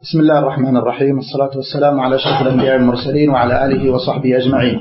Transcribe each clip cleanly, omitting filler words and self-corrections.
بسم الله الرحمن الرحيم، والصلاة والسلام على أشرف الأنبياء والمرسلين وعلى آله وصحبه أجمعين.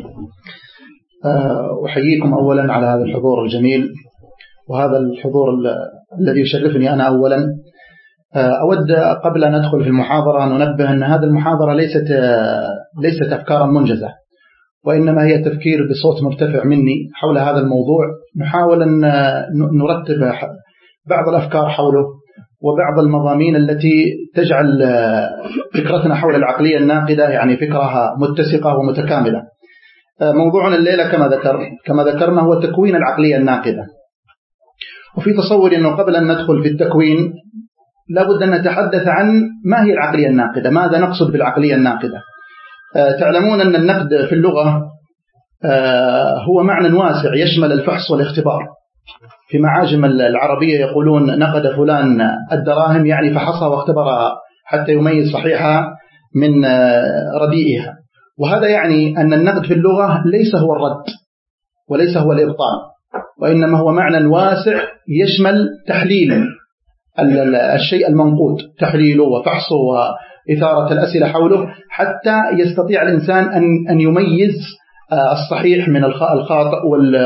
أحييكم أولا على هذا الحضور الجميل وهذا الحضور الذي يشرفني أنا أولا. أود قبل أن ندخل في المحاضرة أن ننبه أن هذه المحاضرة ليست أفكارا منجزة، وإنما هي تفكير بصوت مرتفع مني حول هذا الموضوع. نحاول أن نرتب بعض الأفكار حوله وبعض المضامين التي تجعل فكرتنا حول العقلية الناقدة يعني فكرة متسقة ومتكاملة. موضوعنا الليلة كما ذكرنا هو تكوين العقلية الناقدة. وفي تصوري أنه قبل أن ندخل في التكوين لابد أن نتحدث عن ما هي العقلية الناقدة، ماذا نقصد بالعقلية الناقدة. تعلمون أن النقد في اللغة هو معنى واسع يشمل الفحص والاختبار. في معاجم العربية يقولون نقد فلان الدراهم، يعني فحصها واختبرها حتى يميز صحيحها من رديئها. وهذا يعني أن النقد في اللغة ليس هو الرد وليس هو الإبطال، وإنما هو معنى واسع يشمل تحليل الشيء المنقود، تحليله وفحصه وإثارة الأسئلة حوله حتى يستطيع الإنسان أن يميز الصحيح من الخاطئ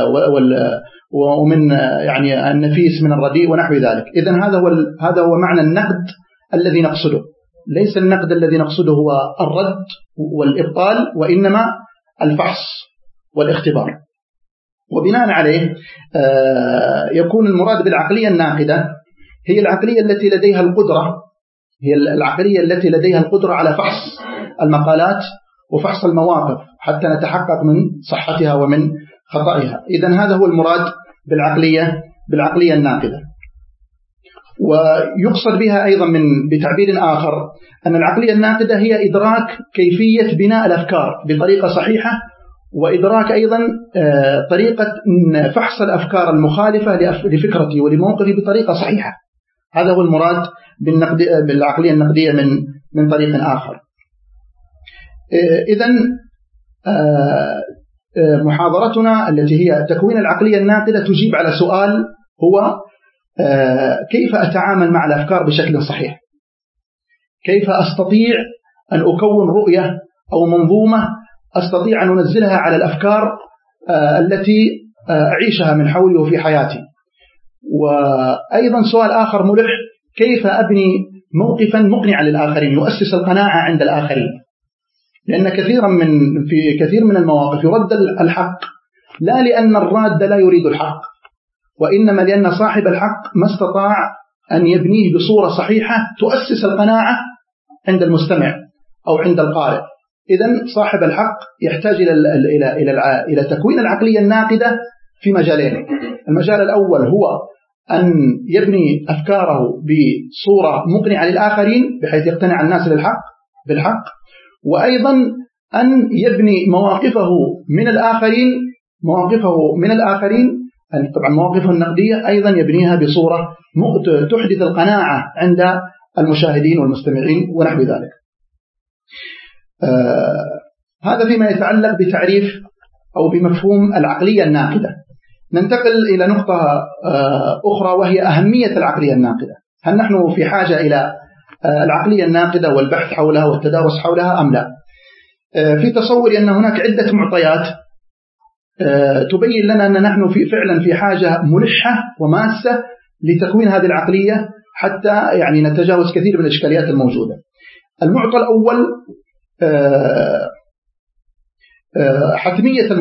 ومن يعني النفيس من الرديء ونحو ذلك. إذن هذا هو معنى النقد الذي نقصده. ليس النقد الذي نقصده هو الرد والإبطال، وإنما الفحص والاختبار. وبناء عليه يكون المراد بالعقلية الناقدة هي العقلية التي لديها القدرة، هي العقلية التي لديها القدرة على فحص المقالات وفحص المواقف حتى نتحقق من صحتها ومن خطأها. إذن هذا هو المراد بالعقلية الناقدة. ويقصد بها أيضا بتعبير آخر أن العقلية الناقدة هي إدراك كيفية بناء الأفكار بطريقة صحيحة، وإدراك أيضا طريقة فحص الأفكار المخالفة لفكرتي ولموقفي بطريقة صحيحة. هذا هو المراد بالعقلية النقدية من طريق آخر. إذن محاضرتنا التي هي تكوين العقلية الناقدة تجيب على سؤال هو كيف أتعامل مع الأفكار بشكل صحيح، كيف أستطيع أن أكون رؤية أو منظومة أستطيع أن أنزلها على الأفكار التي أعيشها من حولي وفي حياتي. وأيضا سؤال آخر ملح، كيف أبني موقفا مقنعا للآخرين يؤسس القناعة عند الآخرين. لأن في كثير من المواقف يرد الحق لا لأن الراد لا يريد الحق، وإنما لأن صاحب الحق ما استطاع أن يبنيه بصورة صحيحة تؤسس القناعة عند المستمع أو عند القارئ. إذن صاحب الحق يحتاج إلى تكوين العقلية الناقدة في مجالين. المجال الأول هو أن يبني أفكاره بصورة مقنعة للآخرين بحيث يقتنع الناس بالحق، وأيضا أن يبني مواقفه من الآخرين طبعا مواقفه النقدية أيضا يبنيها بصورة تحدث القناعة عند المشاهدين والمستمعين ونحو ذلك. هذا فيما يتعلق بتعريف أو بمفهوم العقلية الناقدة. ننتقل إلى نقطة أخرى وهي أهمية العقلية الناقدة. هل نحن في حاجة إلى العقلية الناقدة والبحث حولها والتدارس حولها أم لا؟ في تصوري أن هناك عدة معطيات تبين لنا أن نحن فعلا في حاجة ملحة وماسة لتكوين هذه العقلية حتى يعني نتجاوز كثير من الإشكاليات الموجودة. المعطى الأول حتمية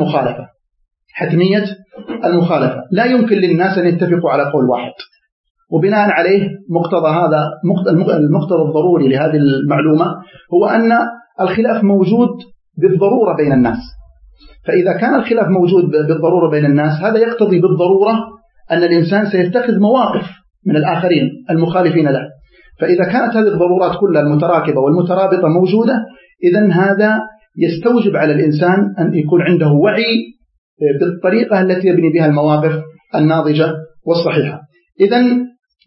المخالفة. لا يمكن للناس أن يتفقوا على قول واحد، وبناء عليه المقتضى الضروري لهذه المعلومة هو أن الخلاف موجود بالضرورة بين الناس. فإذا كان الخلاف موجود بالضرورة بين الناس هذا يقتضي بالضرورة أن الإنسان سيتخذ مواقف من الآخرين المخالفين له. فإذا كانت هذه الضرورات كلها المتراكبة والمترابطة موجودة، إذن هذا يستوجب على الإنسان أن يكون عنده وعي بالطريقة التي يبني بها المواقف الناضجة والصحيحة. إذن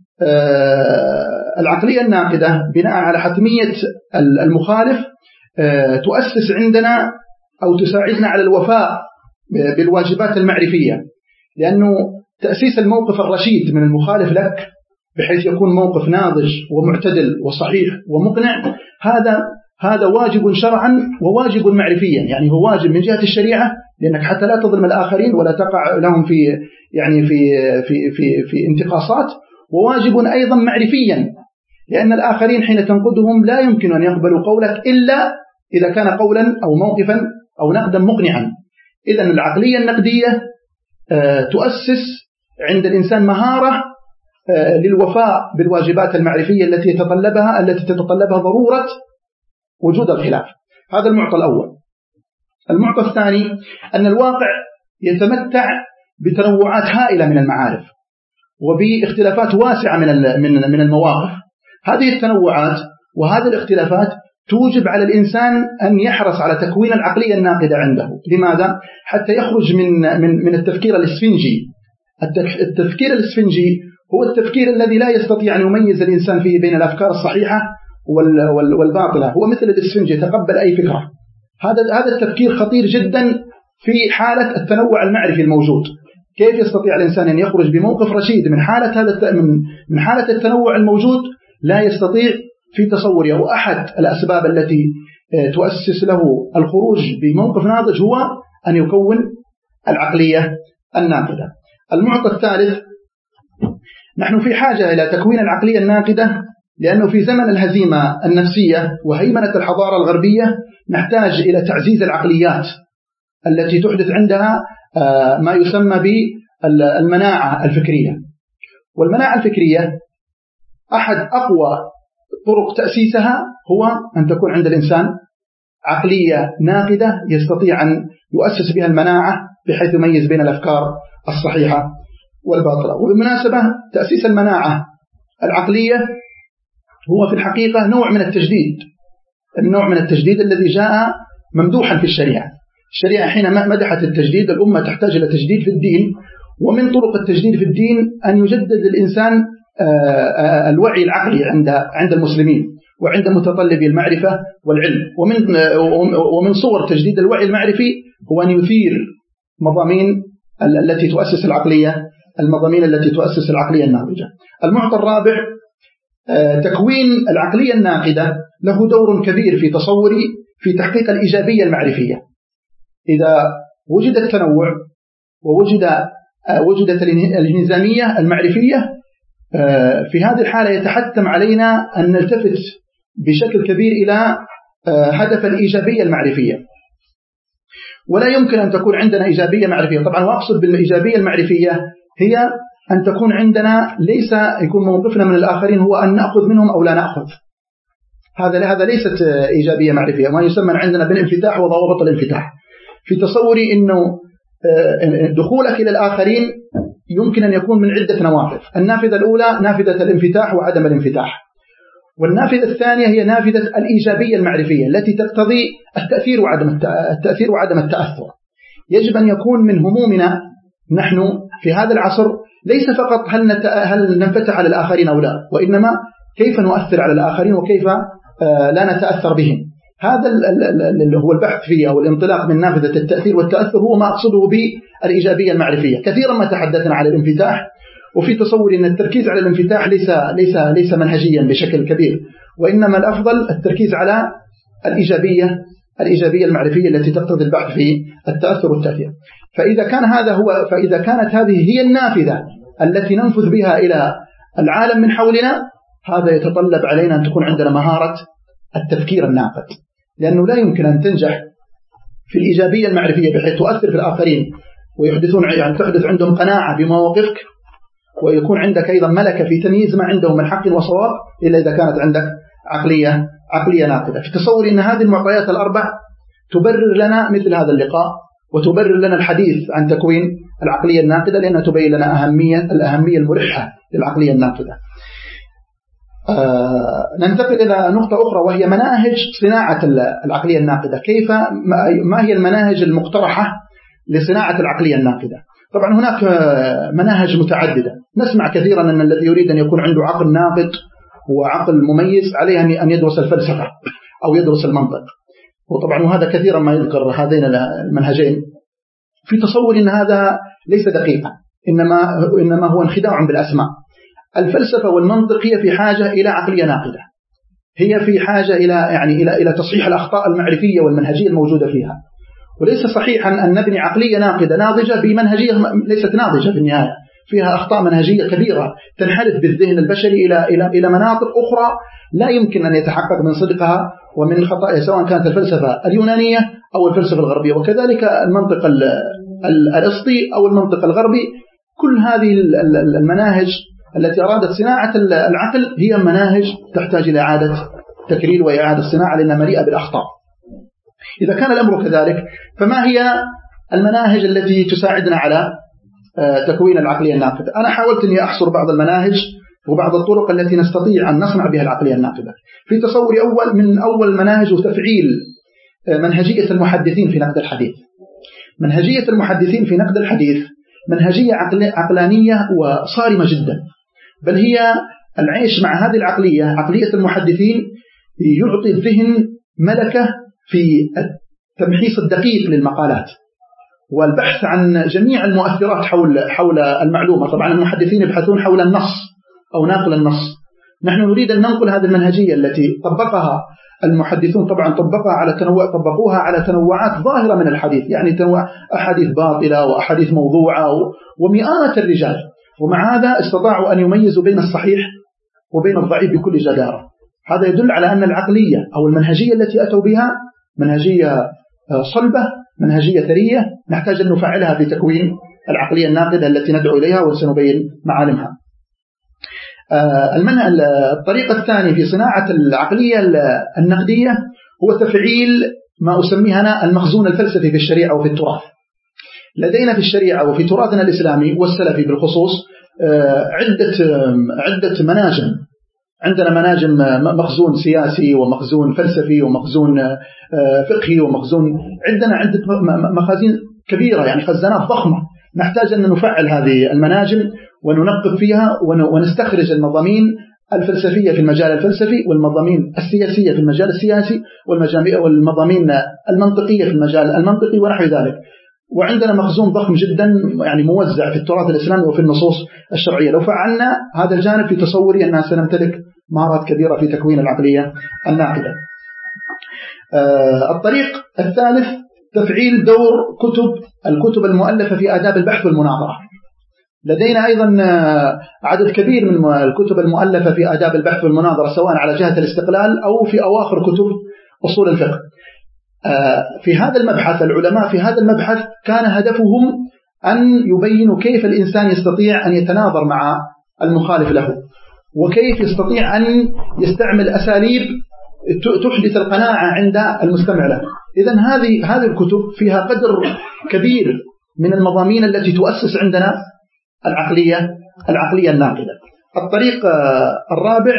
العقلية الناقدة بناء على حتمية المخالف تؤسس عندنا أو تساعدنا على الوفاء بالواجبات المعرفية، لأنه تأسيس الموقف الرشيد من المخالف لك بحيث يكون موقف ناضج ومعتدل وصحيح ومقنع، هذا واجب شرعا وواجب معرفيا. يعني هو واجب من جهة الشريعة لأنك حتى لا تظلم الآخرين ولا تقع لهم في انتقاصات، وواجب أيضا معرفيا لأن الآخرين حين تنقدهم لا يمكن أن يقبلوا قولك إلا إذا كان قولا أو موقفا أو نقدا مقنعا. إذن العقلية النقدية تؤسس عند الإنسان مهارة للوفاء بالواجبات المعرفية التي تتطلبها ضرورة وجود الخلاف. هذا المعطى الأول. المعطى الثاني أن الواقع يتمتع بتنوعات هائلة من المعارف وباختلافات واسعة من المواقف. هذه التنوعات وهذه الاختلافات توجب على الإنسان أن يحرص على تكوين العقلية الناقدة عنده. لماذا؟ حتى يخرج من التفكير الإسفنجي. التفكير الإسفنجي هو التفكير الذي لا يستطيع أن يميز الإنسان فيه بين الأفكار الصحيحة والباطلة. هو مثل الإسفنج يتقبل أي فكرة. هذا التفكير خطير جدا في حالة التنوع المعرفي الموجود. كيف يستطيع الإنسان أن يخرج بموقف رشيد من حالة التنوع الموجود؟ لا يستطيع في تصوري. وأحد الأسباب التي تؤسس له الخروج بموقف ناضج هو أن يكون العقلية الناقدة. المعطى الثالث، نحن في حاجة إلى تكوين العقلية الناقدة لأنه في زمن الهزيمة النفسية وهيمنة الحضارة الغربية نحتاج إلى تعزيز العقليات التي تحدث عندها ما يسمى بالمناعة الفكرية. والمناعة الفكرية أحد أقوى طرق تأسيسها هو أن تكون عند الإنسان عقلية ناقدة يستطيع أن يؤسس بها المناعة بحيث يميز بين الأفكار الصحيحة والباطلة. وبالمناسبة تأسيس المناعة العقلية هو في الحقيقة نوع من التجديد، النوع من التجديد الذي جاء ممدوحا في الشريعة. الشريعة حين مدحت التجديد، الأمة تحتاج إلى تجديد في الدين، ومن طرق التجديد في الدين أن يجدد الإنسان الوعي العقلي عند المسلمين وعند متطلبي المعرفة والعلم. ومن صور تجديد الوعي المعرفي هو أن يثير مضامين التي تؤسس العقلية الناضجة. المعطى الرابع، تكوين العقلية الناقدة له دور كبير في تصوري في تحقيق الإيجابية المعرفية. إذا وجد التنوع ووجدت الانهزامية المعرفية، في هذه الحالة يتحتم علينا أن نلتفت بشكل كبير إلى هدف الإيجابية المعرفية. ولا يمكن أن تكون عندنا إيجابية معرفية. طبعا وأقصد بالإيجابية المعرفية هي أن تكون عندنا ليس يكون موقفنا من الآخرين هو أن نأخذ منهم أو لا نأخذ. هذا ليست إيجابية معرفية. ما يسمى عندنا بالانفتاح وضوابط الانفتاح. في تصوري أنه دخولك إلى الآخرين يمكن أن يكون من عدة نوافذ. النافذة الأولى نافذة الانفتاح وعدم الانفتاح، والنافذة الثانية هي نافذة الإيجابية المعرفية التي تقتضي التأثير وعدم التأثر. يجب أن يكون من همومنا نحن في هذا العصر ليس فقط هل ننفتح على الآخرين أو لا، وإنما كيف نؤثر على الآخرين وكيف لا نتأثر بهم. هذا اللي هو البحث فيه أو الانطلاق من نافذة التأثير والتأثر هو ما أقصده بالإيجابية المعرفية. كثيرا ما تحدثنا على الانفتاح، وفي تصور أن التركيز على الانفتاح ليس منهجيا بشكل كبير، وإنما الأفضل التركيز على الإيجابية المعرفية التي تقتضي البحث في التأثر والتأثير. فإذا كانت هذه هي النافذة التي ننفذ بها إلى العالم من حولنا، هذا يتطلب علينا أن تكون عندنا مهارة التفكير الناقد، لأنه لا يمكن أن تنجح في الإيجابية المعرفية بحيث تؤثر في الآخرين تحدث عندهم قناعة بمواقفك، ويكون عندك أيضا ملكة في تمييز ما عندهم من حق وصواب، إلا إذا كانت عندك عقلية ناقدة. في تصوري أن هذه المعطيات الأربع تبرر لنا مثل هذا اللقاء، وتبرر لنا الحديث عن تكوين العقلية الناقدة، لأنها تبين لنا الأهمية الملحة للعقلية الناقدة. ننتقل إلى نقطة أخرى وهي مناهج صناعة العقلية الناقدة. ما هي المناهج المقترحة لصناعة العقلية الناقدة؟ طبعا هناك مناهج متعددة. نسمع كثيرا أن الذي يريد أن يكون عنده عقل ناقد وعقل مميز عليه أن يدرس الفلسفة أو يدرس المنطق، وطبعا هذا كثيرا ما يذكر هذين المنهجين. في تصور أن هذا ليس دقيقا، إنما هو انخداع بالأسماء. الفلسفة والمنطق هي في حاجة إلى عقلية ناقدة، هي في حاجة إلى تصحيح الأخطاء المعرفية والمنهجية الموجودة فيها. وليس صحيحا أن نبني عقلية ناقدة ناضجة بمنهجية ليست ناضجة في النهاية، فيها أخطاء منهجية كبيرة تنحرف بالذهن البشري إلى مناطق أخرى لا يمكن أن يتحقق من صدقها ومن خطأها، سواء كانت الفلسفة اليونانية أو الفلسفة الغربية، وكذلك المنطق الأسطي أو المنطق الغربي. كل هذه المناهج التي أرادت صناعة العقل هي مناهج تحتاج إلى إعادة تكرير وإعادة صناعة لأنها مليئة بالأخطاء. إذا كان الأمر كذلك، فما هي المناهج التي تساعدنا على تكوين العقلية الناقدة؟ أنا حاولت أني أحصر بعض المناهج وبعض الطرق التي نستطيع أن نصنع بها العقلية الناقدة. في تصوري من أول المناهج وتفعيل منهجية المحدثين في نقد الحديث. منهجية المحدثين في نقد الحديث منهجية عقلانية وصارمة جدا، بل هي العيش مع هذه العقلية، عقلية المحدثين، يعطي الذهن ملكة في التمحيص الدقيق للمقالات والبحث عن جميع المؤثرات حول المعلومة. طبعا المحدثين يبحثون حول النص أو ناقل النص، نحن نريد أن ننقل هذه المنهجية التي طبقها المحدثون. طبعا طبقوها على تنوعات ظاهرة من الحديث، يعني تنوع أحاديث باطلة وأحاديث موضوعة ومئات الرجال، ومع هذا استطاعوا أن يميزوا بين الصحيح وبين الضعيف بكل جدارة. هذا يدل على أن العقلية أو المنهجية التي أتوا بها منهجية صلبة، منهجية ثرية، نحتاج أن نفعلها في تكوين العقلية الناقدة التي ندعو إليها وسنبين معالمها. الطريقة الثانية في صناعة العقلية النقدية هو تفعيل ما أسميه أنا المخزون الفلسفي في الشريعة وفي التراث. لدينا في الشريعة وفي تراثنا الإسلامي والسلفي بالخصوص عدة مناجم. عندنا مناجم مخزون سياسي ومخزون فلسفي ومخزون فقهي ومخزون، عندنا عدة مخازين كبيرة، يعني خزانات ضخمة. نحتاج أن نفعل هذه المناجم وننقب فيها ونستخرج المضامين الفلسفية في المجال الفلسفي، والمضامين السياسية في المجال السياسي، والمضامين المنطقية في المجال المنطقي ونحو ذلك. وعندنا مخزون ضخم جدا يعني موزع في التراث الإسلامي وفي النصوص الشرعية. لو فعلنا هذا الجانب في تصوري أننا سنمتلك مهارات كبيرة في تكوين العقلية الناقدة. الطريق الثالث تفعيل دور الكتب المؤلفة في آداب البحث والمناظرة. لدينا أيضا عدد كبير من الكتب المؤلفة في آداب البحث والمناظرة، سواء على جهة الاستقلال أو في أواخر كتب أصول الفقه. في هذا المبحث العلماء في هذا المبحث كان هدفهم أن يبينوا كيف الإنسان يستطيع أن يتناظر مع المخالف له، وكيف يستطيع أن يستعمل أساليب تحدث القناعة عند المستمع له. إذن هذه الكتب فيها قدر كبير من المضامين التي تؤسس عندنا العقلية الناقدة. الطريق الرابع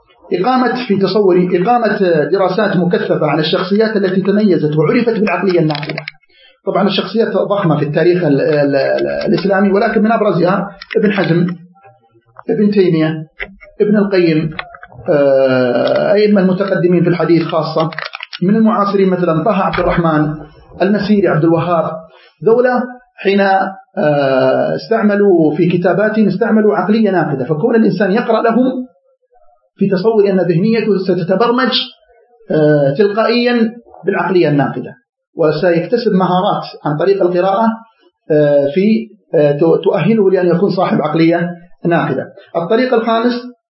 إقامة دراسات مكثفة عن الشخصيات التي تميزت وعرفت بالعقلية الناقدة. طبعا الشخصيات ضخمة في التاريخ الإسلامي، ولكن من أبرزها ابن حزم، ابن تيمية، ابن القيم، أئمة المتقدمين في الحديث خاصة. من المعاصرين مثلا طه عبد الرحمن، المسيري، عبد الوهاب. ذولا حين استعملوا في كتاباتهم استعملوا عقلية ناقدة، فكون الإنسان يقرأ لهم في تصور أن ذهنيته ستتبرمج تلقائيا بالعقلية الناقدة، وسيكتسب مهارات عن طريق القراءة في تؤهله لأن يكون صاحب عقلية ناقدة. الطريق الخامس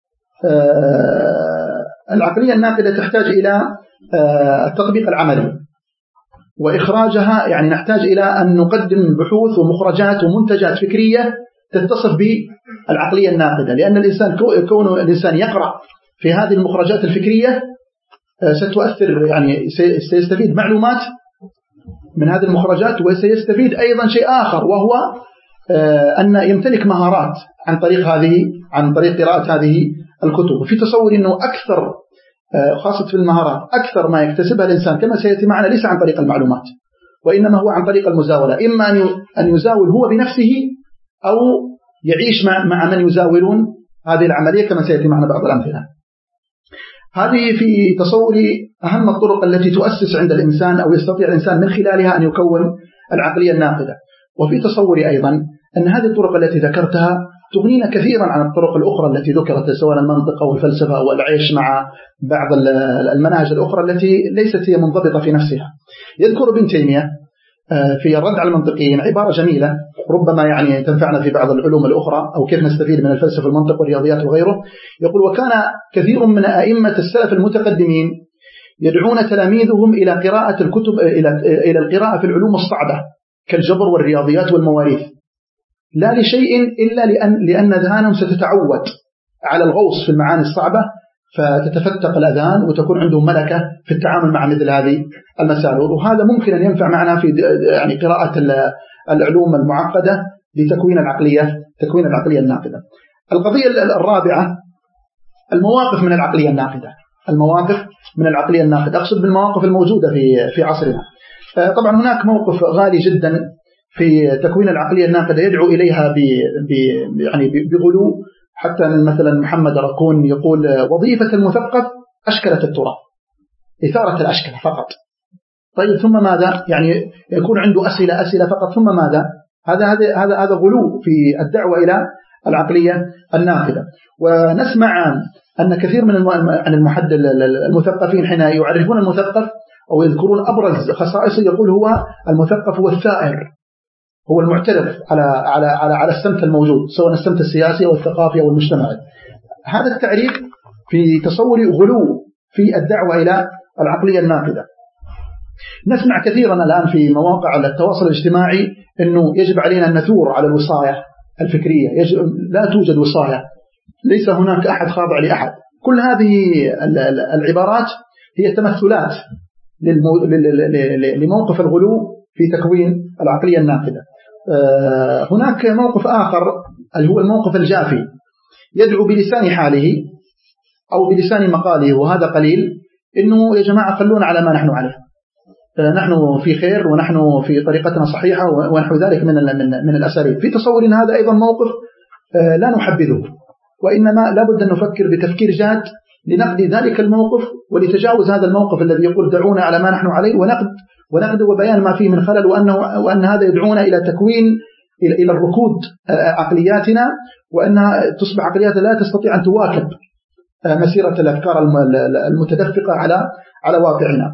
العقلية الناقدة تحتاج إلى التطبيق العملي وإخراجها، يعني نحتاج إلى أن نقدم بحوث ومخرجات ومنتجات فكرية تتصف بالعقلية الناقدة، لأن كون الإنسان يقرأ في هذه المخرجات الفكرية ستؤثر، يعني سيستفيد معلومات من هذه المخرجات، وسيستفيد أيضا شيء آخر، وهو أن يمتلك مهارات عن طريق قراءة هذه الكتب. وفي تصور أنه أكثر خاصة في المهارات أكثر ما يكتسبها الإنسان كما سيأتي معنا ليس عن طريق المعلومات، وإنما هو عن طريق المزاولة، إما أن يزاول هو بنفسه أو يعيش مع من يزاولون هذه العملية كما سيأتي معنا بعض الأمثلة. هذه في تصوري أهم الطرق التي تؤسس عند الإنسان أو يستطيع الإنسان من خلالها أن يكون العقلية الناقدة. وفي تصوري أيضا أن هذه الطرق التي ذكرتها تغنينا كثيرا عن الطرق الأخرى التي ذكرت، سواء المنطق أو الفلسفة أو العيش مع بعض المناهج الأخرى التي ليست هي منضبطة في نفسها. يذكر ابن تيمية في الرد على المنطقيين عبارة جميلة ربما يعني تنفعنا في بعض العلوم الأخرى أو كيف نستفيد من الفلسفة والمنطق والرياضيات وغيره. يقول: وكان كثير من أئمة السلف المتقدمين يدعون تلاميذهم إلى قراءة الكتب إلى القراءة في العلوم الصعبة كالجبر والرياضيات والمواريث، لا لشيء إلا لأن أذهانهم ستتعود على الغوص في المعاني الصعبة فتتفتق الأذهان وتكون عندهم ملكة في التعامل مع مثل هذه المسائل. وهذا ممكن أن ينفع معنا في يعني قراءة العلوم المعقدة لتكوين العقلية الناقدة. القضية الرابعة المواقف من العقلية الناقدة. أقصد بالمواقف الموجودة في عصرنا. طبعا هناك موقف غالي جدا في تكوين العقلية الناقدة يدعو إليها يعني بغلو، حتى مثلا محمد راكون يقول: وظيفة المثقف أشكلة التراب، إثارة الأشكلة فقط. طيب ثم ماذا؟ يعني يكون عنده أسئلة فقط، ثم ماذا؟ هذا غلو في الدعوة إلى العقلية الناقدة. ونسمع أن كثير من المثقفين حين يعرفون المثقف أو يذكرون أبرز خصائصه يقول: هو المثقف هو الثائر، هو المعترف على السمت الموجود، سواء السمت السياسي أو الثقافي أو المجتمعي. هذا التعريف في تصوري غلو في الدعوة إلى العقلية الناقدة. نسمع كثيرا الآن في مواقع التواصل الاجتماعي أنه يجب علينا أن نثور على الوصاية الفكرية، لا توجد وصاية، ليس هناك أحد خاضع لأحد. كل هذه العبارات هي تمثلات لموقف الغلو في تكوين العقلية الناقدة. هناك موقف آخر اللي هو الموقف الجافي، يدعو بلسان حاله أو بلسان مقاله، وهذا قليل، إنه يا جماعة خلونا على ما نحن عليه، نحن في خير ونحن في طريقتنا صحيحة ونحو ذلك من الأساليب. في تصور إن هذا أيضا موقف لا نحبذه، وإنما لابد أن نفكر بتفكير جاد لنقد ذلك الموقف ولتجاوز هذا الموقف الذي يقول دعونا على ما نحن عليه، ونقد وبيان ما فيه من خلل، وأن هذا يدعونا إلى تكوين إلى الركود عقلياتنا، وأنها تصبح عقليات لا تستطيع أن تواكب مسيرة الأفكار المتدفقة على واقعنا.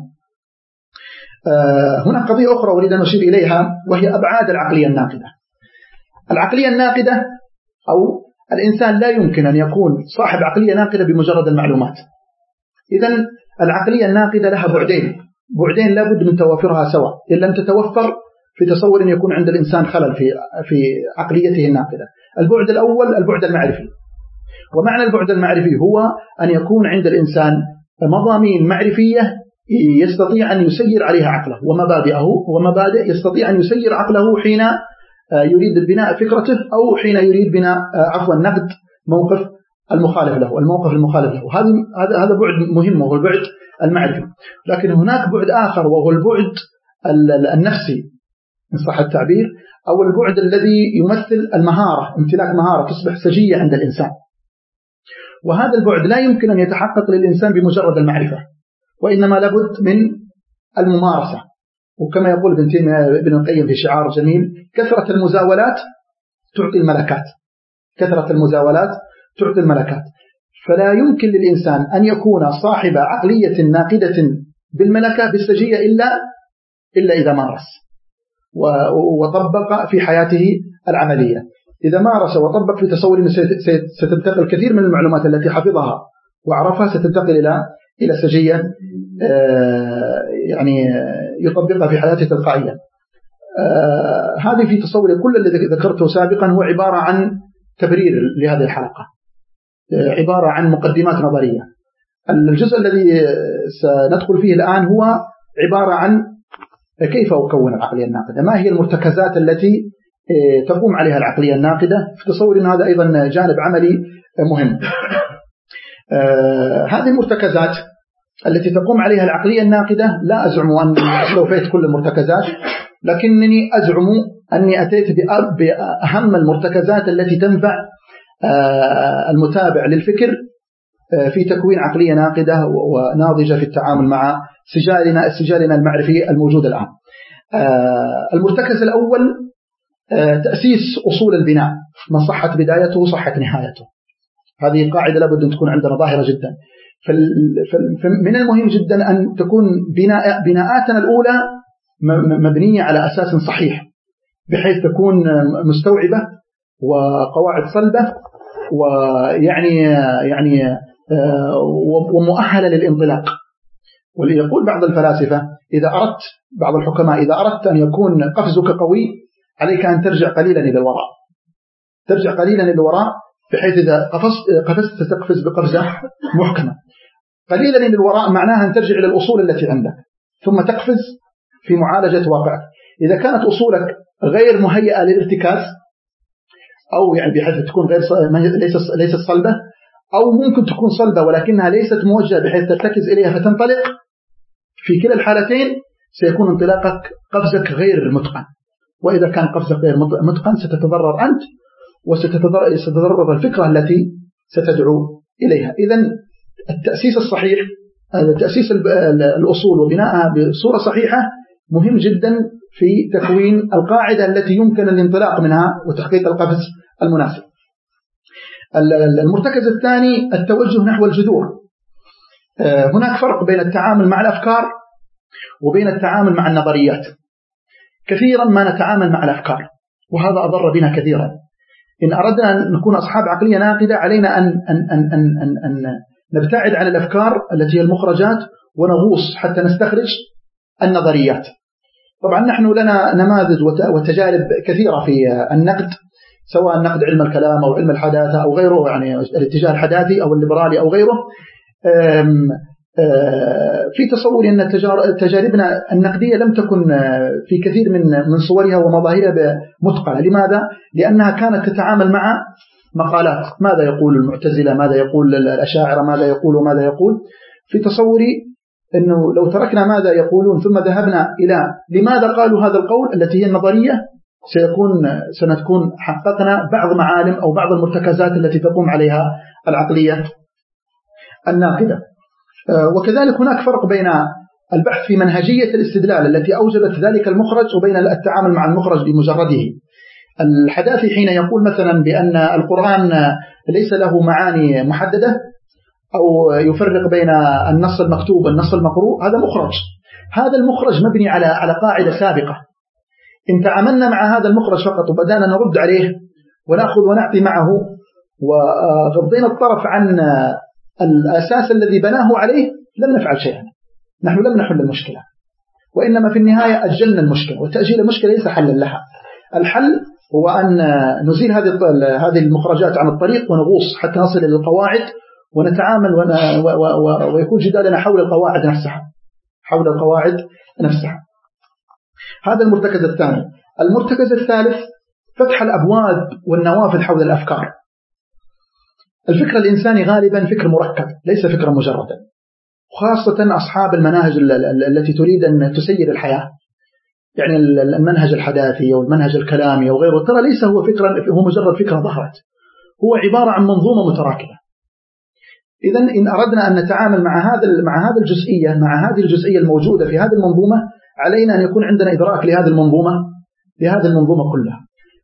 هناك قضية أخرى أريد أن أشير إليها، وهي أبعاد العقلية الناقدة. العقلية الناقدة أو الإنسان لا يمكن أن يكون صاحب عقلية ناقدة بمجرد المعلومات. إذن العقلية الناقدة لها بعدين لابد من توافرها سوا. إن لم تتوفر في تصور أن يكون عند الإنسان خلل في عقليته الناقدة. البعد الأول البعد المعرفي، ومعنى البعد المعرفي هو أن يكون عند الإنسان مضامين معرفية يستطيع أن يسير عليها عقله، ومبادئ يستطيع أن يسير عقله حين يريد بناء فكرته أو حين يريد بناء نقد موقف المخالف له. هذا بعد مهم وهو البعد المعرفي. لكن هناك بعد آخر وهو البعد النفسي إن صح التعبير، أو البعد الذي يمثل المهارة، امتلاك مهارة تصبح سجية عند الإنسان. وهذا البعد لا يمكن أن يتحقق للإنسان بمجرد المعرفة، وإنما لابد من الممارسة. وكما يقول ابن القيم في شعار جميل: كثرة المزاولات تعطي الملكات. فلا يمكن للإنسان أن يكون صاحب عقلية ناقدة بالملكة بالسجية إلا إذا مارس وطبق في حياته العملية. إذا مارس وطبق في تصور ستنتقل كثير من المعلومات التي حفظها وعرفها ستنتقل إلى سجية يعني يطبقها في حياته تلقائيا. هذه في تصوري كل الذي ذكرته سابقا هو عبارة عن تبرير لهذه الحلقة، عبارة عن مقدمات نظرية. الجزء الذي سندخل فيه الآن هو عبارة عن كيف أكون العقلية الناقدة، ما هي المرتكزات التي تقوم عليها العقلية الناقدة. في تصوري أن هذا أيضا جانب عملي مهم. هذه المرتكزات التي تقوم عليها العقلية الناقدة لا أزعم أن استوفيت كل المرتكزات، لكنني أزعم أني أتيت بأهم المرتكزات التي تنفع المتابع للفكر في تكوين عقلية ناقدة وناضجة في التعامل مع سجالنا المعرفي الموجود الآن. المرتكز الأول تأسيس أصول البناء، من صحت بدايته صحت نهايته. هذه قاعدة لابد أن تكون عندنا ظاهرة جدا. فمن المهم جدا أن تكون بناءاتنا الأولى مبنية على أساس صحيح، بحيث تكون مستوعبة وقواعد صلبة ومؤهلة للانطلاق. وليقول بعض الفلاسفة بعض الحكماء إذا أردت أن يكون قفزك قوي عليك أن ترجع قليلا إلى الوراء، ترجع قليلا إلى الوراء، بحيث إذا قفزت تقفز بقفزة محكمة. قليلا إلى الوراء معناها أن ترجع إلى الأصول التي عندك ثم تقفز في معالجة واقعك. إذا كانت أصولك غير مهيئة للارتكاز، أو يعني بحيث تكون ليست صلبة، أو ممكن تكون صلبة ولكنها ليست موجهة بحيث ترتكز إليها فتنطلق، في كلا الحالتين سيكون انطلاقك قفزك غير متقن. وإذا كان قفزك غير متقن ستتضرر أنت وستتضرر الفكرة التي ستدعو إليها. إذن التأسيس الصحيح، تأسيس الأصول وبنائها بصورة صحيحة مهم جدا في تكوين القاعدة التي يمكن الانطلاق منها وتحقيق القفز المناسب. المرتكز الثاني التوجه نحو الجذور. هناك فرق بين التعامل مع الأفكار وبين التعامل مع النظريات. كثيرا ما نتعامل مع الأفكار وهذا أضر بنا كثيرا. إن أردنا أن نكون أصحاب عقلية ناقدة علينا أن نبتعد عن الأفكار التي هي المخرجات ونغوص حتى نستخرج النظريات. طبعا نحن لنا نماذج وتجارب كثيرة في النقد، سواء نقد علم الكلام أو علم الحداثة أو غيره، يعني الاتجاه الحداثي أو الليبرالي أو غيره. في تصوري أن تجاربنا النقدية لم تكن في كثير من صورها ومظاهرها متقنة. لماذا؟ لأنها كانت تتعامل مع مقالات، ماذا يقول المعتزلة، ماذا يقول الأشاعرة، ماذا يقول. في تصوري أنه لو تركنا ماذا يقولون ثم ذهبنا إلى لماذا قالوا هذا القول التي هي النظرية، سنكون حققنا بعض معالم أو بعض المرتكزات التي تقوم عليها العقلية الناقدة. وكذلك هناك فرق بين البحث في منهجية الاستدلال التي أوجبت ذلك المخرج وبين التعامل مع المخرج بمجرده. الحداثي حين يقول مثلا بأن القرآن ليس له معاني محددة أو يفرق بين النص المكتوب والنص المقروء، هذا مخرج. هذا المخرج مبني على قاعدة سابقة. إن تعاملنا مع هذا المخرج فقط وبدأنا نرد عليه ونأخذ ونعطي معه وغضينا الطرف عن الأساس الذي بناه عليه، لم نفعل شيئا. نحن لم نحل المشكلة، وإنما في النهاية أجلنا المشكلة، وتأجيل المشكلة ليس حلا لها. الحل هو أن نزيل هذه المخرجات عن الطريق ونغوص حتى نصل إلى القواعد ونتعامل ويكون جدالنا حول القواعد نفسها. هذا المرتكز الثاني. المرتكز الثالث فتح الأبواب والنوافذ حول الأفكار. الفكر الإنساني غالبا فكر مركب ليس فكرا مجردا، خاصة أصحاب المناهج التي تريد أن تسير الحياة، يعني المنهج الحداثي أو المنهج الكلامي أو غيره، ترى ليس هو مجرد فكرة ظهرت، هو عبارة عن منظومة متراكبة. إذن إن أردنا أن نتعامل مع هذه الجزئية الموجودة في هذه المنظومة، علينا أن يكون عندنا إدراك لهذه المنظومة كلها.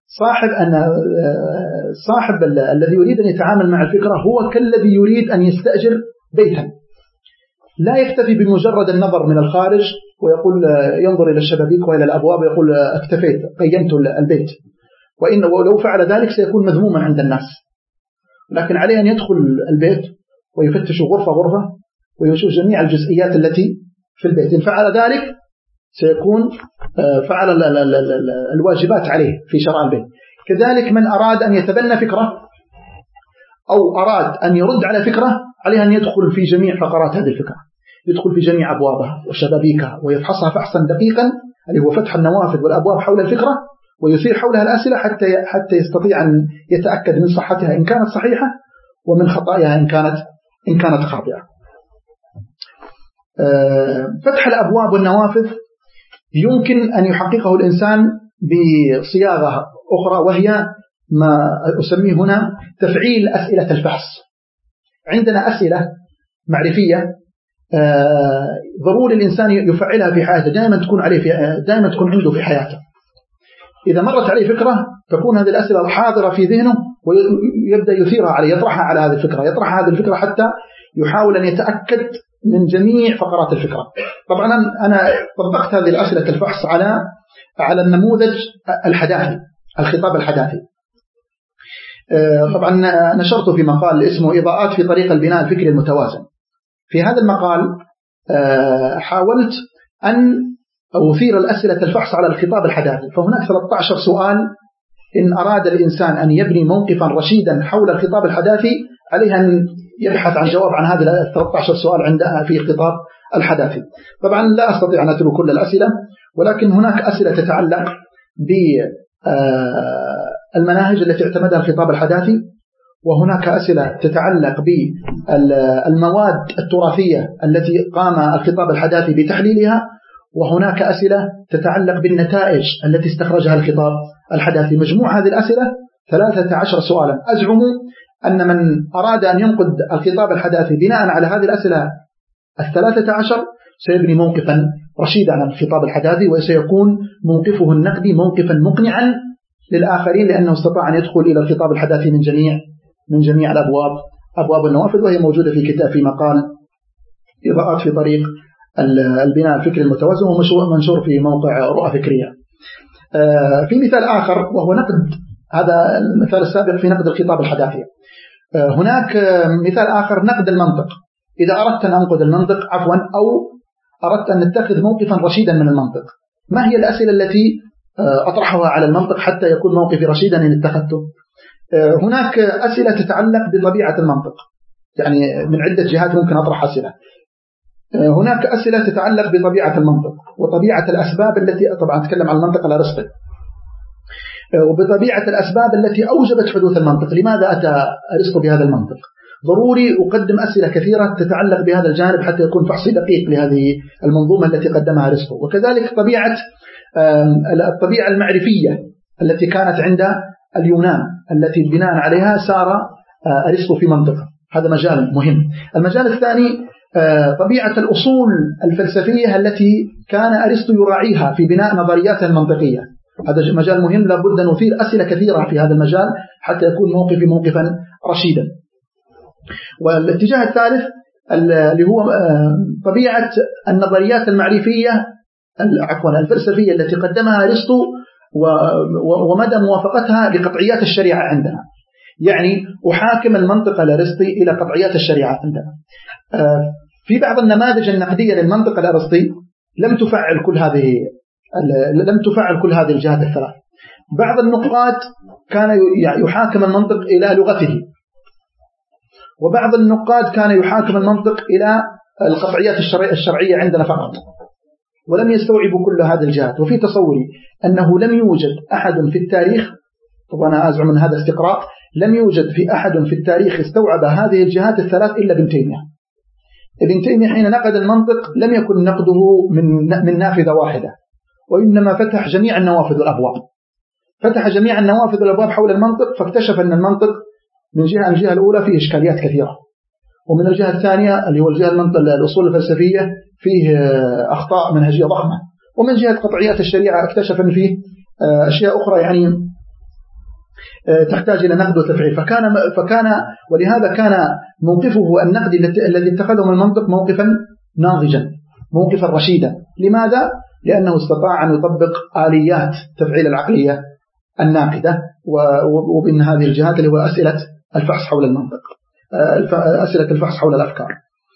صاحب الذي يريد أن يتعامل مع الفكرة هو كالذي يريد أن يستأجر بيتا، لا يكتفي بمجرد النظر من الخارج ويقول ينظر إلى الشبابيك وإلى الأبواب ويقول اكتفيت قيمت البيت، ولو فعل ذلك سيكون مذموما عند الناس. لكن عليه أن يدخل البيت ويفتش غرفة ويشوف جميع الجزئيات التي في البيت. إن فعل ذلك سيكون فعل الواجبات عليه في شراء البيت. كذلك من أراد أن يتبنى فكرة أو أراد أن يرد على فكرة، عليه أن يدخل في جميع فقرات هذه الفكرة، يدخل في جميع أبوابها وشبابيكها ويفحصها فحصا دقيقا، اللي هو فتح النوافذ والأبواب حول الفكرة، ويثير حولها الأسئلة حتى يستطيع أن يتأكد من صحتها إن كانت صحيحة ومن خطأها إن كانت خاطئة. فتح الأبواب والنوافذ يمكن أن يحققه الإنسان بصياغة أخرى، وهي ما أسميه هنا تفعيل أسئلة الفحص. عندنا أسئلة معرفية ضروري الإنسان يفعلها في حياته، دائما تكون عنده في حياته. إذا مرت عليه فكرة تكون هذه الأسئلة حاضرة في ذهنه ويبدأ يثيرها عليه، يطرحها على هذه الفكرة، يطرح هذه الفكرة حتى يحاول أن يتأكد من جميع فقرات الفكرة. طبعا أنا طبقت هذه الأسئلة الفحص على النموذج الحداثي، الخطاب الحداثي. طبعا نشرت في مقال اسمه إضاءات في طريق البناء الفكري المتوازن. في هذا المقال حاولت أن أثير الأسئلة الفحص على الخطاب الحداثي، فهناك 13 سؤال إن أراد الإنسان أن يبني موقفا رشيدا حول الخطاب الحداثي عليه أن يبحث عن جواب عن هذه 13 سؤال عندها في الخطاب الحداثي. طبعا لا أستطيع أن أترك كل الأسئلة، ولكن هناك أسئلة تتعلق بالمناهج التي اعتمدها الخطاب الحداثي، وهناك أسئلة تتعلق بالمواد التراثية التي قام الخطاب الحداثي بتحليلها، وهناك أسئلة تتعلق بالنتائج التي استخرجها الخطاب الحداثي. مجموع هذه الأسئلة 13 سؤالا. أزعم أن من أراد أن ينقد الخطاب الحداثي بناء على هذه الأسئلة 13 سيبني موقفا رشيدا عن الخطاب الحداثي، وسيكون موقفه النقدي موقفا مقنعا للآخرين، لأنه استطاع أن يدخل إلى الخطاب الحداثي من جميع أبواب النوافذ، وهي موجودة في كتاب في مقال إضاءات في طريق البناء الفكري المتوازن، ومنشور في موقع رؤى فكرية. في مثال آخر وهو نقد، هذا المثال السابق في نقد الخطاب الحداثي. هناك مثال آخر نقد المنطق. إذا أردت أن أنقد المنطق أو أردت أن نتخذ موقفا رشيدا من المنطق، ما هي الأسئلة التي أطرحها على المنطق حتى يكون موقفي رشيدا إن اتخذته؟ هناك أسئلة تتعلق بطبيعة المنطق، يعني من عدة جهات ممكن أطرح أسئلة. هناك أسئلة تتعلق بطبيعة المنطق وطبيعة الأسباب التي، طبعا أتكلم عن المنطق الأرسطي، وبطبيعة الأسباب التي أوجبت حدوث المنطق. لماذا أتى أرسطو بهذا المنطق؟ ضروري أقدم أسئلة كثيرة تتعلق بهذا الجانب حتى يكون فحصي دقيق لهذه المنظومة التي قدمها أرسطو. وكذلك الطبيعة المعرفية التي كانت عند اليونان التي بناء عليها سار أرسطو في منطقة، هذا مجال مهم. المجال الثاني طبيعة الأصول الفلسفية التي كان أرسطو يراعيها في بناء نظرياته المنطقية، هذا مجال مهم، لابد أن نثير أسئلة كثيرة في هذا المجال حتى يكون موقفي موقفا رشيدا. والاتجاه الثالث اللي هو طبيعة النظريات المعرفية الفلسفية التي قدمها أرسطو ومدى موافقتها لقطعيات الشريعة عندنا، يعني أحاكم المنطق الأرسطي إلى قطعيات الشريعة عندنا. في بعض النماذج النقدية للمنطق الأرسطي لم تفعل كل هذه الجهات الثلاث. بعض النقاد كان يحاكم المنطق إلى لغته، وبعض النقاد كان يحاكم المنطق إلى القطعيات الشرعية عندنا فقط، ولم يستوعبوا كل هذه الجهات. وفي تصوري أنه لم يوجد أحد في التاريخ، وأنا أزعم من هذا استقراء، لم يوجد في أحد في التاريخ استوعب هذه الجهات الثلاث إلا ابن تيمية. ابن تيمية حين نقد المنطق لم يكن نقده من نافذة واحدة، وإنما فتح جميع النوافذ والأبواب، فتح جميع النوافذ والأبواب حول المنطق، فاكتشف أن المنطق من الجهة الأولى فيه إشكاليات كثيرة، ومن الجهة الثانية اللي هو الجهة الأصول الفلسفية فيه أخطاء منهجية ضخمة، ومن جهة قطعيات الشريعة اكتشف أن فيه أشياء أخرى يعني تحتاج إلى نقد وتفعيل. فكان ولهذا كان موقفه النقدي الذي اتخذه من المنطق موقفا ناضجا، موقفا رشيدا. لماذا؟ لأنه استطاع أن يطبق آليات تفعيل العقلية الناقدة، ومن هذه الجهات اللي هو أسئلة الفحص حول المنطق، أسئلة الفحص حول الأفكار.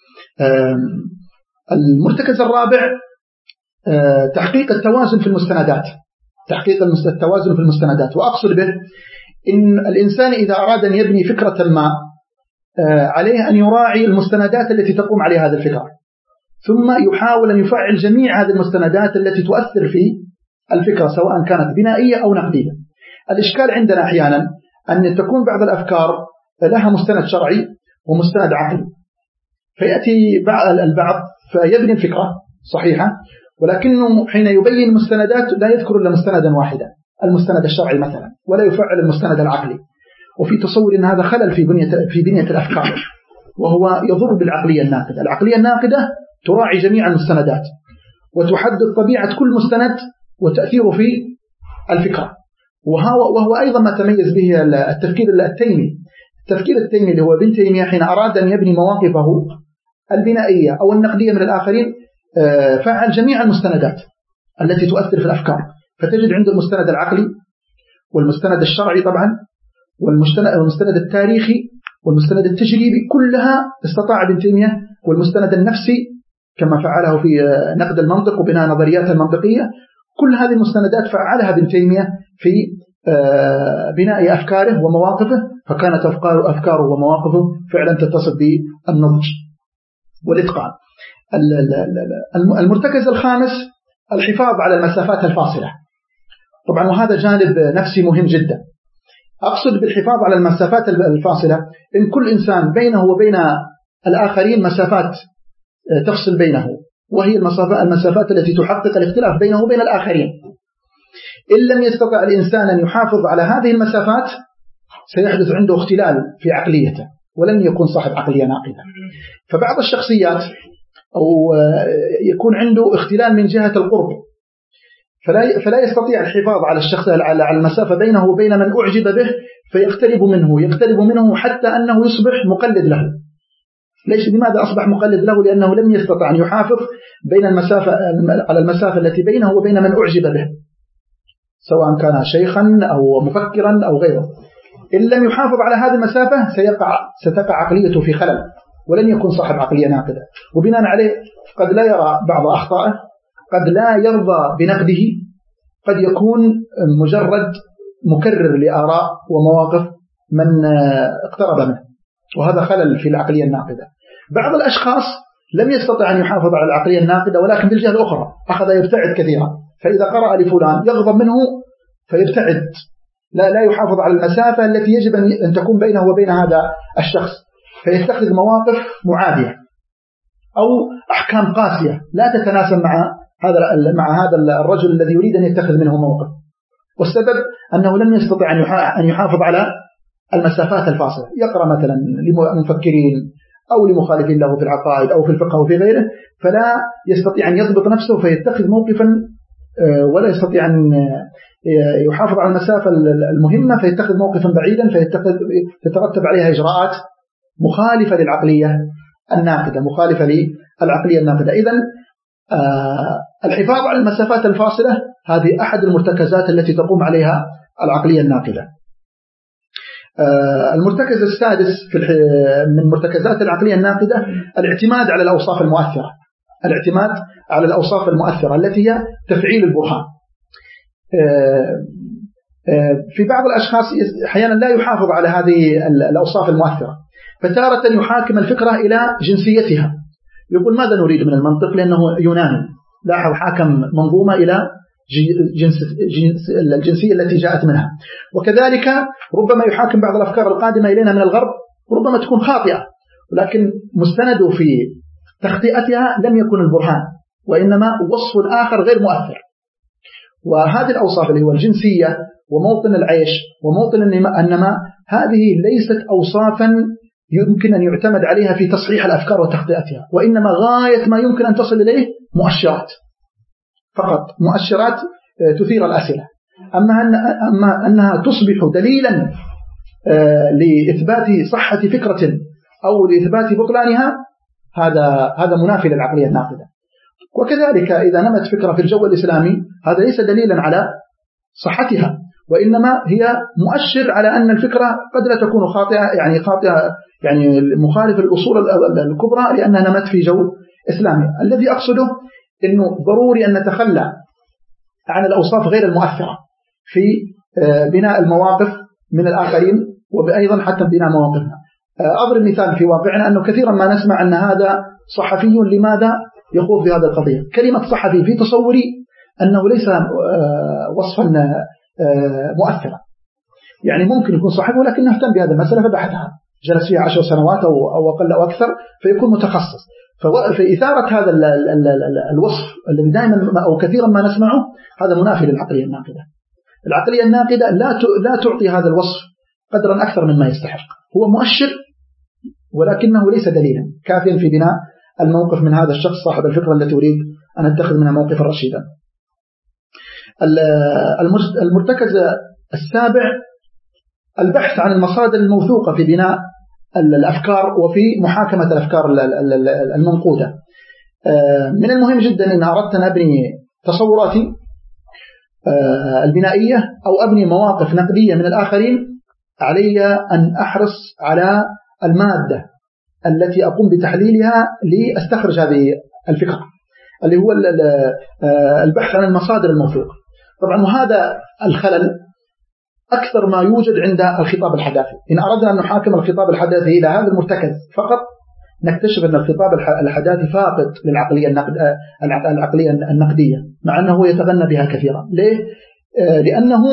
المرتكز الرابع تحقيق التوازن في المستندات، تحقيق التوازن في المستندات، وأقصد به إن الإنسان إذا أراد أن يبني فكرة ما عليه أن يراعي المستندات التي تقوم عليها هذه الفكرة، ثم يحاول أن يفعل جميع هذه المستندات التي تؤثر في الفكرة سواء كانت بنائية أو نقدية. الإشكال عندنا أحيانا أن تكون بعض الأفكار لها مستند شرعي ومستند عقلي، فيأتي البعض فيبني الفكرة صحيحة، ولكنه حين يبين المستندات لا يذكر إلا مستندا واحدا، المستند الشرعي مثلا، ولا يفعل المستند العقلي. وفي تصور أن هذا خلل في بنية الأفكار، وهو يضر بالعقلية الناقدة. العقلية الناقدة تراعي جميع المستندات وتحدد طبيعة كل مستند وتأثيره في الفكرة، وهو أيضا ما تميز به التفكير التيمي اللي هو ابن تيمية حين أراد أن يبني مواقفه البنائية أو النقدية من الآخرين فعل جميع المستندات التي تؤثر في الأفكار، فتجد عنده المستند العقلي والمستند الشرعي طبعا والمستند التاريخي والمستند التجريبي، كلها استطاع ابن تيمية، والمستند النفسي كما فعله في نقد المنطق وبناء نظريات المنطقية. كل هذه المستندات فعلها ابن تيمية في بناء أفكاره ومواقفه، فكانت أفكاره ومواقفه فعلا تتصل بالنضج والإتقان. المرتكز الخامس الحفاظ على المسافات الفاصلة. طبعا وهذا جانب نفسي مهم جدا. أقصد بالحفاظ على المسافات الفاصلة إن كل إنسان بينه وبين الآخرين مسافات تفصل بينه، وهي المسافات التي تحقق الاختلاف بينه وبين الآخرين. إن لم يستطع الإنسان أن يحافظ على هذه المسافات سيحدث عنده اختلال في عقليته ولن يكون صاحب عقلية ناقدة. فبعض الشخصيات أو يكون عنده اختلال من جهة القرب، فلا يستطيع الحفاظ على الشخص على المسافة بينه وبين من أعجب به، فيقترب منه حتى أنه يصبح مقلد له. لماذا أصبح مقلد له؟ لأنه لم يستطع أن يحافظ بين على المسافة التي بينه وبين من أعجب به، سواء كان شيخا أو مفكرا أو غيره. إن لم يحافظ على هذه المسافة ستقع عقليته في خلل ولن يكون صاحب عقلية ناقدة، وبناء عليه قد لا يرى بعض أخطائه، قد لا يرضى بنقده، قد يكون مجرد مكرر لآراء ومواقف من اقترب منه، وهذا خلل في العقلية الناقدة. بعض الأشخاص لم يستطع أن يحافظ على العقلية الناقدة، ولكن بالجهة الأخرى أخذ يبتعد كثيرا، فإذا قرأ لفلان يغضب منه فيبتعد، لا يحافظ على المسافة التي يجب أن تكون بينه وبين هذا الشخص، فيتخذ مواقف معادية أو أحكام قاسية لا تتناسب مع هذا الرجل الذي يريد أن يتخذ منه موقف. والسبب أنه لم يستطع أن يحافظ على المسافات الفاصلة. يقرأ مثلا لمفكرين أو لمخالفين له في العقائد أو في الفقه أو في غيره، فلا يستطيع أن يضبط نفسه فيتخذ موقفا، ولا يستطيع أن يحافظ على المسافة المهمة فيتخذ موقفا بعيدا فيترتب عليها إجراءات مخالفة للعقلية الناقدة. إذن الحفاظ على المسافات الفاصلة هذه أحد المرتكزات التي تقوم عليها العقلية الناقدة. المرتكز السادس من مرتكزات العقلية الناقدة الاعتماد على الأوصاف المؤثرة التي هي تفعيل البرهان. في بعض الأشخاص أحيانا لا يحافظ على هذه الأوصاف المؤثرة، فتارة يحاكم الفكرة إلى جنسيتها، يقول ماذا نريد من المنطق لأنه يوناني، لاحظ حاكم منظومة إلى الجنسية التي جاءت منها. وكذلك ربما يحاكم بعض الأفكار القادمة إلينا من الغرب، ربما تكون خاطئة، ولكن مستند في تخطئتها لم يكن البرهان، وإنما وصف آخر غير مؤثر. وهذه الأوصاف اللي هو الجنسية وموطن العيش وموطن النماء، هذه ليست أوصافا يمكن أن يعتمد عليها في تصحيح الأفكار وتخطئتها، وإنما غاية ما يمكن أن تصل إليه مؤشرات، فقط مؤشرات تثير الأسئلة. أما أنها تصبح دليلا لإثبات صحة فكرة أو لإثبات بطلانها، هذا منافي للعقلية الناقدة. وكذلك إذا نمت فكرة في الجو الإسلامي، هذا ليس دليلا على صحتها، وإنما هي مؤشر على أن الفكرة قد لا تكون خاطئة، يعني مخالف الأصول الكبرى لأنها نمت في جو إسلامي. الذي أقصده أنه ضروري أن نتخلى عن الأوصاف غير المؤثرة في بناء المواقف من الآخرين، وأيضا حتى بناء مواقفنا. أضرب مثال في واقعنا أنه كثيرا ما نسمع أن هذا صحفي لماذا يخوض بهذا القضية. كلمة صحفي في تصوري أنه ليس وصفا مؤثرا، يعني ممكن يكون صحفي ولكن اهتم بهذا المسألة فبحثها، جلس فيها 10 سنوات أو أقل أو أكثر، فيكون متخصص. في إثارة هذا الوصف الذي دائما أو كثيرا ما نسمعه، هذا منافي للعقلية الناقدة. العقلية الناقدة لا تعطي هذا الوصف قدرا أكثر مما يستحق، هو مؤشر ولكنه ليس دليلا كافيا في بناء الموقف من هذا الشخص صاحب الفكرة التي أريد أن أتخذ منها موقفا رشيدا. المرتكز السابع البحث عن المصادر الموثوقة في بناء الأفكار وفي محاكمة الأفكار المنقودة. من المهم جدا أن أردت أن أبني تصوراتي البنائية أو أبني مواقف نقدية من الآخرين، علي أن أحرص على المادة التي أقوم بتحليلها لأستخرج هذه الفكرة، اللي هو البحث عن المصادر الموثوقة. طبعا وهذا الخلل أكثر ما يوجد عند الخطاب الحداثي. إن أردنا أن نحاكم الخطاب الحداثي إلى هذا المرتكز فقط، نكتشف أن الخطاب الحداثي فاقد للعقلية النقدية، مع أنه يتغنى بها كثيرا. ليه؟ لأنه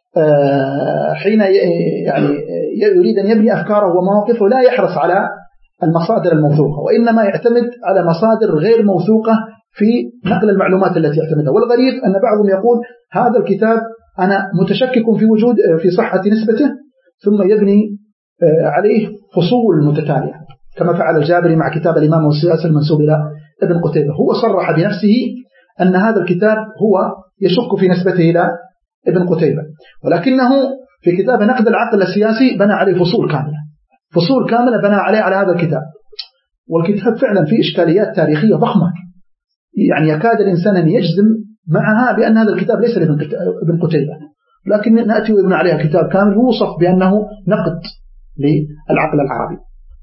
حين يعني يريد أن يبني أفكاره ومواقفه لا يحرص على المصادر الموثوقة، وإنما يعتمد على مصادر غير موثوقة في نقل المعلومات التي يعتمدها. والغريب أن بعضهم يقول هذا الكتاب أنا متشكك في صحة نسبته، ثم يبني عليه فصول متتالية كما فعل الجابري مع كتاب الإمام والسياسة المنسوب إلى ابن قتيبة. هو صرح بنفسه أن هذا الكتاب هو يشك في نسبته إلى ابن قتيبة، ولكنه في كتاب نقد العقل السياسي بنى عليه فصول كاملة بنى على هذا الكتاب. والكتاب فعلا فيه إشكاليات تاريخية ضخمة، يعني يكاد الإنسان أن يجزم معها بأن هذا الكتاب ليس لابن قتيبة، لكن نأتي ويبنى عليها كتاب كامل يوصف بأنه نقد للعقل العربي.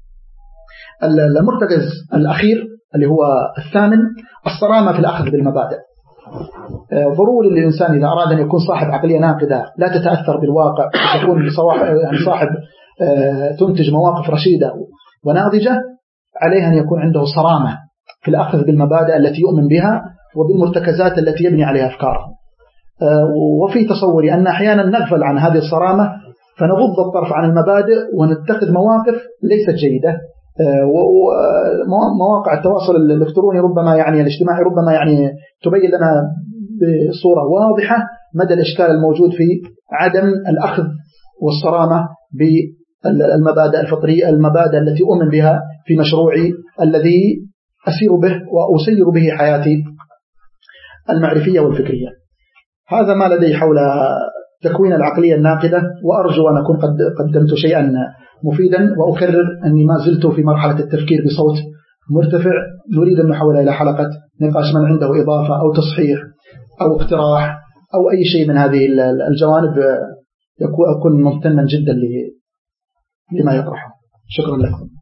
المرتكز الأخير اللي هو الثامن، الصرامة في الأخذ بالمبادئ. ضروري للإنسان إذا أراد أن يكون صاحب عقلية ناقدة لا تتأثر بالواقع، تكون صاحب تنتج مواقف رشيدة وناضجة، عليه أن يكون عنده صرامة في الأخذ بالمبادئ التي يؤمن بها وبالمرتكزات التي يبني عليها أفكاره. وفي تصوري أن أحيانا نغفل عن هذه الصرامة فنغض الطرف عن المبادئ ونتخذ مواقف ليست جيدة. ومواقع التواصل الإلكتروني ربما يعني الاجتماعي ربما يعني تبين لنا بصورة واضحة مدى الإشكال الموجود في عدم الأخذ والصرامة بالمبادئ الفطرية، المبادئ التي أؤمن بها في مشروعي الذي أسير به وأسير به حياتي المعرفية والفكرية. هذا ما لدي حول تكوين العقلية الناقدة، وأرجو أن أكون قد قدمت شيئا مفيدا، وأكرر أني ما زلت في مرحلة التفكير بصوت مرتفع. نريد أن نحول إلى حلقة نقاش من عنده إضافة أو تصحيح أو اقتراح أو أي شيء من هذه الجوانب، أكون ممتنا جدا لما يطرحه. شكرا لكم.